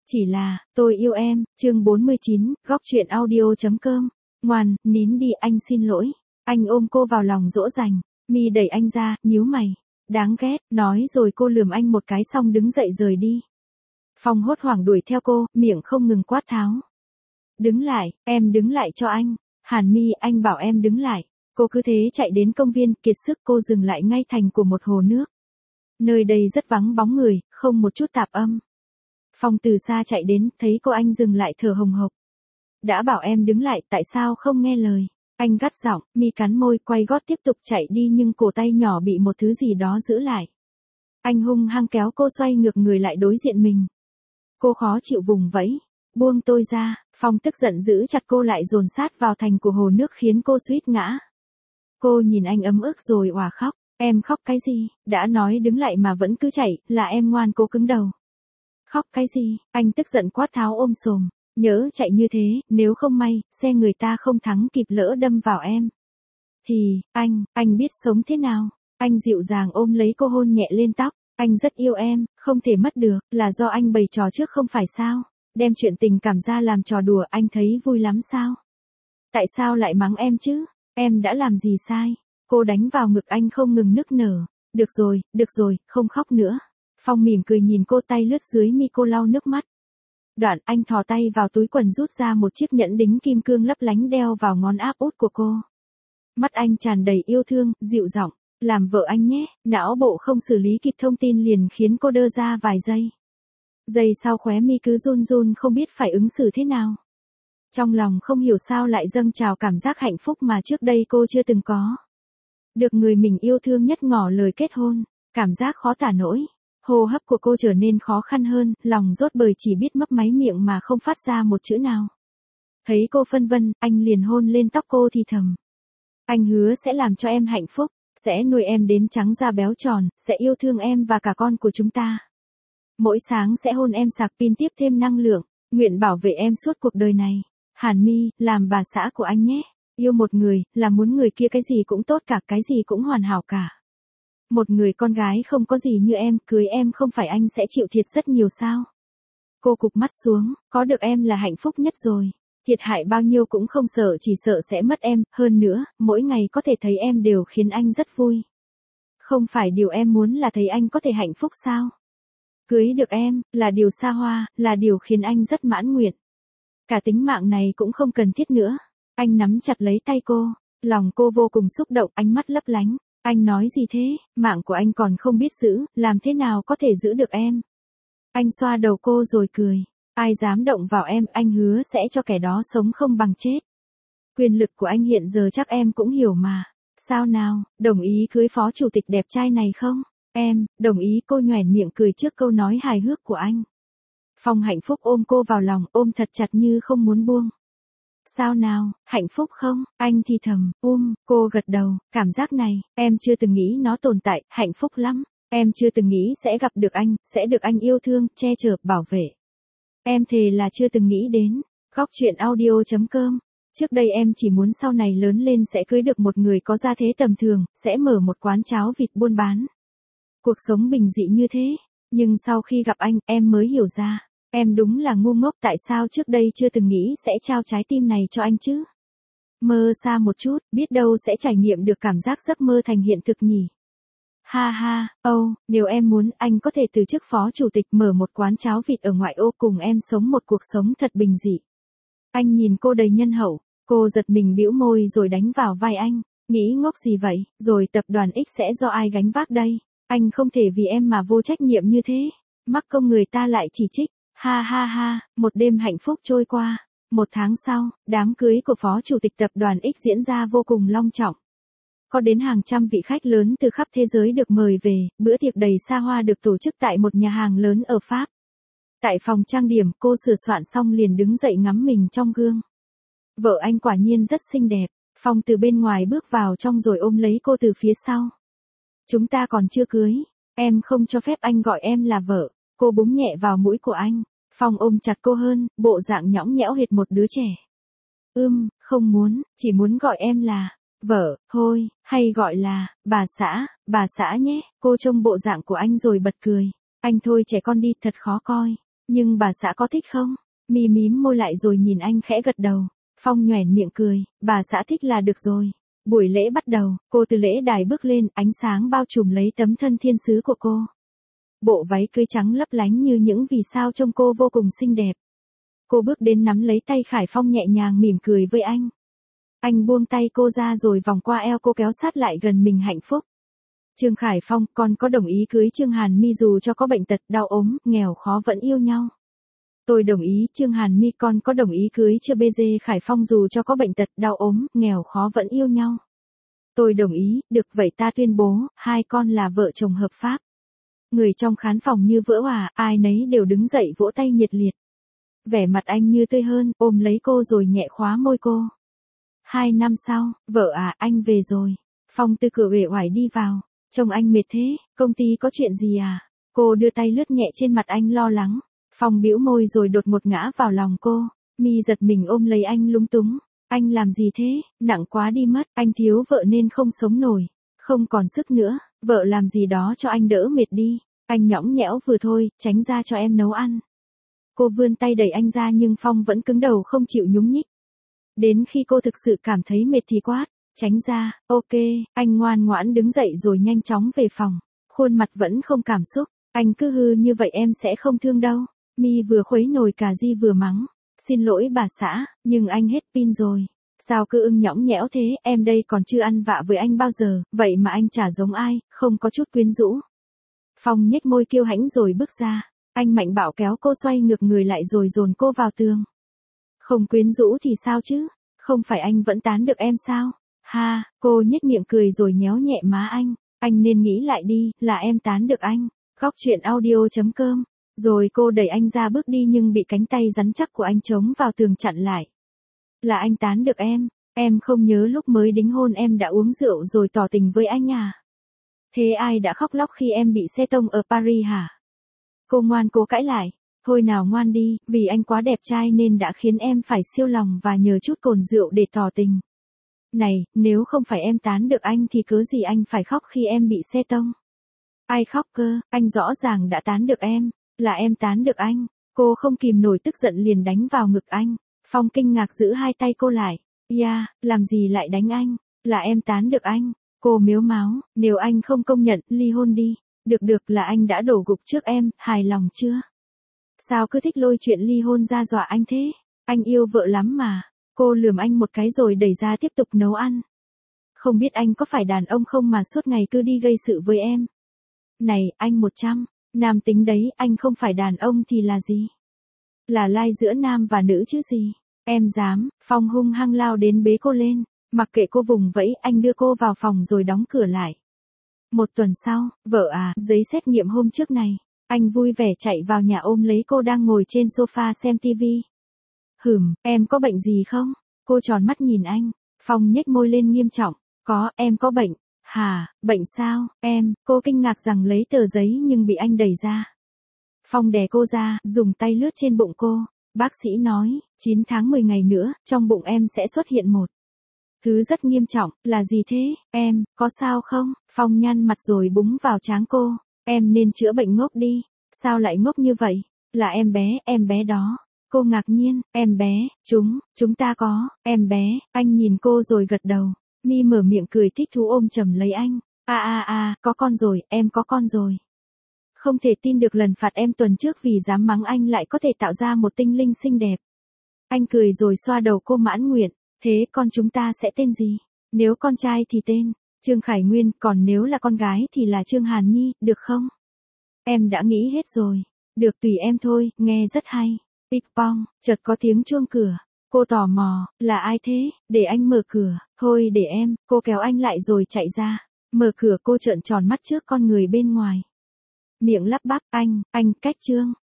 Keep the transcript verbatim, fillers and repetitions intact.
Chỉ là, tôi yêu em, chương bốn mươi chín, góc truyện audio.com. Ngoan, nín đi, anh xin lỗi. Anh ôm cô vào lòng dỗ dành. Mi đẩy anh ra, nhíu mày. Đáng ghét, nói rồi cô lườm anh một cái xong đứng dậy rời đi. Phong hốt hoảng đuổi theo cô, miệng không ngừng quát tháo. Đứng lại, em đứng lại cho anh. Hàn Mi, anh bảo em đứng lại. Cô cứ thế chạy đến công viên, kiệt sức cô dừng lại ngay thành của một hồ nước. Nơi đây rất vắng bóng người, không một chút tạp âm. Phong từ xa chạy đến, thấy cô anh dừng lại thở hồng hộc. Đã bảo em đứng lại, tại sao không nghe lời? Anh gắt giọng, Mi cắn môi, quay gót tiếp tục chạy đi nhưng cổ tay nhỏ bị một thứ gì đó giữ lại. Anh hung hăng kéo cô xoay ngược người lại đối diện mình. Cô khó chịu vùng vẫy. Buông tôi ra. Phong tức giận giữ chặt cô lại dồn sát vào thành của hồ nước khiến cô suýt ngã. Cô nhìn anh ấm ức rồi òa khóc. Em khóc cái gì? Đã nói đứng lại mà vẫn cứ chạy, là em ngoan cố cứng đầu. Khóc cái gì? Anh tức giận quát tháo ôm xồm. Nhớ chạy như thế, nếu không may, xe người ta không thắng kịp lỡ đâm vào em. Thì, anh, anh biết sống thế nào? Anh dịu dàng ôm lấy cô hôn nhẹ lên tóc. Anh rất yêu em, không thể mất được, là do anh bày trò trước không phải sao? Đem chuyện tình cảm ra làm trò đùa anh thấy vui lắm sao? Tại sao lại mắng em chứ? Em đã làm gì sai? Cô đánh vào ngực anh không ngừng nức nở. Được rồi, được rồi, không khóc nữa. Phong mỉm cười nhìn cô, tay lướt dưới mi cô lau nước mắt. Đoạn anh thò tay vào túi quần rút ra một chiếc nhẫn đính kim cương lấp lánh đeo vào ngón áp út của cô. Mắt anh tràn đầy yêu thương, dịu giọng. Làm vợ anh nhé. Não bộ không xử lý kịp thông tin liền khiến cô đơ ra vài giây. Giây sau khóe mi cứ run run không biết phải ứng xử thế nào. Trong lòng không hiểu sao lại dâng trào cảm giác hạnh phúc mà trước đây cô chưa từng có. Được người mình yêu thương nhất ngỏ lời kết hôn, cảm giác khó tả nổi. Hô hấp của cô trở nên khó khăn hơn, lòng rốt bời chỉ biết mấp máy miệng mà không phát ra một chữ nào. Thấy cô phân vân, anh liền hôn lên tóc cô thì thầm. Anh hứa sẽ làm cho em hạnh phúc, sẽ nuôi em đến trắng da béo tròn, sẽ yêu thương em và cả con của chúng ta. Mỗi sáng sẽ hôn em sạc pin tiếp thêm năng lượng, nguyện bảo vệ em suốt cuộc đời này. Hàn Mi, làm bà xã của anh nhé. Yêu một người, là muốn người kia cái gì cũng tốt cả, cái gì cũng hoàn hảo cả. Một người con gái không có gì như em, cưới em không phải anh sẽ chịu thiệt rất nhiều sao? Cô cụp mắt xuống, có được em là hạnh phúc nhất rồi. Thiệt hại bao nhiêu cũng không sợ, chỉ sợ sẽ mất em, hơn nữa, mỗi ngày có thể thấy em đều khiến anh rất vui. Không phải điều em muốn là thấy anh có thể hạnh phúc sao? Cưới được em, là điều xa hoa, là điều khiến anh rất mãn nguyện. Cả tính mạng này cũng không cần thiết nữa. Anh nắm chặt lấy tay cô, lòng cô vô cùng xúc động, ánh mắt lấp lánh. Anh nói gì thế, mạng của anh còn không biết giữ, làm thế nào có thể giữ được em? Anh xoa đầu cô rồi cười. Ai dám động vào em, anh hứa sẽ cho kẻ đó sống không bằng chết. Quyền lực của anh hiện giờ chắc em cũng hiểu mà. Sao nào, đồng ý cưới phó chủ tịch đẹp trai này không? Em, đồng ý, cô nhoẻn miệng cười trước câu nói hài hước của anh. Phong hạnh phúc ôm cô vào lòng, ôm thật chặt như không muốn buông. Sao nào, hạnh phúc không? Anh thì thầm, um, cô gật đầu, cảm giác này, em chưa từng nghĩ nó tồn tại, hạnh phúc lắm. Em chưa từng nghĩ sẽ gặp được anh, sẽ được anh yêu thương, che chở, bảo vệ. Em thề là chưa từng nghĩ đến. Góc truyện audio.com. Trước đây em chỉ muốn sau này lớn lên sẽ cưới được một người có gia thế tầm thường, sẽ mở một quán cháo vịt buôn bán. Cuộc sống bình dị như thế. Nhưng sau khi gặp anh, em mới hiểu ra. Em đúng là ngu ngốc, tại sao trước đây chưa từng nghĩ sẽ trao trái tim này cho anh chứ? Mơ xa một chút, biết đâu sẽ trải nghiệm được cảm giác giấc mơ thành hiện thực nhỉ? Ha ha, âu, oh, nếu em muốn, anh có thể từ chức phó chủ tịch mở một quán cháo vịt ở ngoại ô cùng em sống một cuộc sống thật bình dị. Anh nhìn cô đầy nhân hậu, cô giật mình bĩu môi rồi đánh vào vai anh. Nghĩ ngốc gì vậy, rồi tập đoàn X sẽ do ai gánh vác đây? Anh không thể vì em mà vô trách nhiệm như thế. Mắc công người ta lại chỉ trích. Ha ha ha, một đêm hạnh phúc trôi qua. Một tháng sau, đám cưới của phó chủ tịch tập đoàn X diễn ra vô cùng long trọng. Có đến hàng trăm vị khách lớn từ khắp thế giới được mời về, bữa tiệc đầy xa hoa được tổ chức tại một nhà hàng lớn ở Pháp. Tại phòng trang điểm, cô sửa soạn xong liền đứng dậy ngắm mình trong gương. Vợ anh quả nhiên rất xinh đẹp. Phong từ bên ngoài bước vào trong rồi ôm lấy cô từ phía sau. Chúng ta còn chưa cưới, em không cho phép anh gọi em là vợ. Cô búng nhẹ vào mũi của anh. Phong ôm chặt cô hơn, bộ dạng nhõng nhẽo hệt một đứa trẻ. Ưm, không muốn, chỉ muốn gọi em là vợ, thôi, hay gọi là bà xã, bà xã nhé. Cô trông bộ dạng của anh rồi bật cười. Anh thôi trẻ con đi, thật khó coi. Nhưng bà xã có thích không? Mi mím môi lại rồi nhìn anh khẽ gật đầu. Phong nhoẻn miệng cười, bà xã thích là được rồi. Buổi lễ bắt đầu, cô từ lễ đài bước lên, ánh sáng bao trùm lấy tấm thân thiên sứ của cô. Bộ váy cưới trắng lấp lánh như những vì sao trông cô vô cùng xinh đẹp. Cô bước đến nắm lấy tay Khải Phong nhẹ nhàng mỉm cười với anh. Anh buông tay cô ra rồi vòng qua eo cô kéo sát lại gần mình hạnh phúc. Trương Khải Phong, con có đồng ý cưới Trương Hàn Mi dù cho có bệnh tật, đau ốm, nghèo khó vẫn yêu nhau. Tôi đồng ý. Trương Hàn Mi, con có đồng ý cưới chưa bê dê Khải Phong dù cho có bệnh tật, đau ốm, nghèo khó vẫn yêu nhau. Tôi đồng ý. Được vậy ta tuyên bố, hai con là vợ chồng hợp pháp. Người trong khán phòng như vỡ òa, ai nấy đều đứng dậy vỗ tay nhiệt liệt. Vẻ mặt anh như tươi hơn, ôm lấy cô rồi nhẹ khóa môi cô. Hai năm sau, vợ à, anh về rồi. Phong từ cửa uể oải đi vào. Trông anh mệt thế, công ty có chuyện gì à? Cô đưa tay lướt nhẹ trên mặt anh lo lắng. Phong bĩu môi rồi đột ngột ngã vào lòng cô. Mi giật mình ôm lấy anh lúng túng. Anh làm gì thế? Nặng quá đi mất. Anh thiếu vợ nên không sống nổi. Không còn sức nữa. Vợ làm gì đó cho anh đỡ mệt đi. Anh nhõng nhẽo vừa thôi, tránh ra cho em nấu ăn. Cô vươn tay đẩy anh ra nhưng Phong vẫn cứng đầu không chịu nhúc nhích. Đến khi cô thực sự cảm thấy mệt thì quát. Tránh ra. Ok, anh ngoan ngoãn đứng dậy rồi nhanh chóng về phòng. Khuôn mặt vẫn không cảm xúc. Anh cứ hư như vậy em sẽ không thương đâu. Mi vừa khuấy nồi cà ri vừa mắng. Xin lỗi bà xã, nhưng anh hết pin rồi. Sao cứ ưng nhõng nhẽo thế, em đây còn chưa ăn vạ với anh bao giờ, vậy mà anh chả giống ai, không có chút quyến rũ. Phong nhếch môi kiêu hãnh rồi bước ra. Anh mạnh bạo kéo cô xoay ngược người lại rồi dồn cô vào tường. Không quyến rũ thì sao chứ? Không phải anh vẫn tán được em sao? Ha, cô nhếch miệng cười rồi nhéo nhẹ má anh. Anh nên nghĩ lại đi, là em tán được anh. Góc truyện audio chấm com. Rồi cô đẩy anh ra bước đi nhưng bị cánh tay rắn chắc của anh chống vào tường chặn lại. Là anh tán được em, em không nhớ lúc mới đính hôn em đã uống rượu rồi tỏ tình với anh à? Thế ai đã khóc lóc khi em bị xe tông ở Paris hả? Cô ngoan cố cãi lại. Thôi nào ngoan đi, vì anh quá đẹp trai nên đã khiến em phải siêu lòng và nhờ chút cồn rượu để tỏ tình. Này, nếu không phải em tán được anh thì cớ gì anh phải khóc khi em bị xe tông? Ai khóc cơ, anh rõ ràng đã tán được em. Là em tán được anh. Cô không kìm nổi tức giận liền đánh vào ngực anh. Phong kinh ngạc giữ hai tay cô lại. Ya, yeah, làm gì lại đánh anh? Là em tán được anh. Cô mếu máo, nếu anh không công nhận, ly hôn đi. Được được là anh đã đổ gục trước em, hài lòng chưa? Sao cứ thích lôi chuyện ly hôn ra dọa anh thế? Anh yêu vợ lắm mà. Cô lườm anh một cái rồi đẩy ra tiếp tục nấu ăn. Không biết anh có phải đàn ông không mà suốt ngày cứ đi gây sự với em? Này, anh một trăm. Nam tính đấy, anh không phải đàn ông thì là gì? Là lai giữa nam và nữ chứ gì? Em dám. Phong hung hăng lao đến bế cô lên. Mặc kệ cô vùng vẫy, anh đưa cô vào phòng rồi đóng cửa lại. Một tuần sau, vợ à, giấy xét nghiệm hôm trước này. Anh vui vẻ chạy vào nhà ôm lấy cô đang ngồi trên sofa xem tivi. Hửm, em có bệnh gì không? Cô tròn mắt nhìn anh. Phong nhếch môi lên nghiêm trọng. Có, em có bệnh. Hà, bệnh sao, em? Cô kinh ngạc rằng lấy tờ giấy nhưng bị anh đẩy ra. Phong đè cô ra, dùng tay lướt trên bụng cô. Bác sĩ nói, chín tháng mười ngày nữa, trong bụng em sẽ xuất hiện một thứ rất nghiêm trọng. Là gì thế, em, có sao không? Phong nhăn mặt rồi búng vào trán cô. Em nên chữa bệnh ngốc đi. Sao lại ngốc như vậy? Là em bé, em bé đó. Cô ngạc nhiên, em bé, chúng, chúng ta có, em bé. Anh nhìn cô rồi gật đầu. Mi mở miệng cười thích thú ôm chầm lấy anh. A a a, có con rồi, em có con rồi. Không thể tin được lần phạt em tuần trước vì dám mắng anh lại có thể tạo ra một tinh linh xinh đẹp. Anh cười rồi xoa đầu cô mãn nguyện. Thế con chúng ta sẽ tên gì? Nếu con trai thì tên Trương Khải Nguyên, còn nếu là con gái thì là Trương Hàn Nhi, được không? Em đã nghĩ hết rồi. Được tùy em thôi, nghe rất hay. Big Bong, chợt có tiếng chuông cửa. Cô tò mò, là ai thế? Để anh mở cửa. Thôi để em, cô kéo anh lại rồi chạy ra. Mở cửa cô trợn tròn mắt trước con người bên ngoài. Miệng lắp bắp, anh, anh, cách Trương.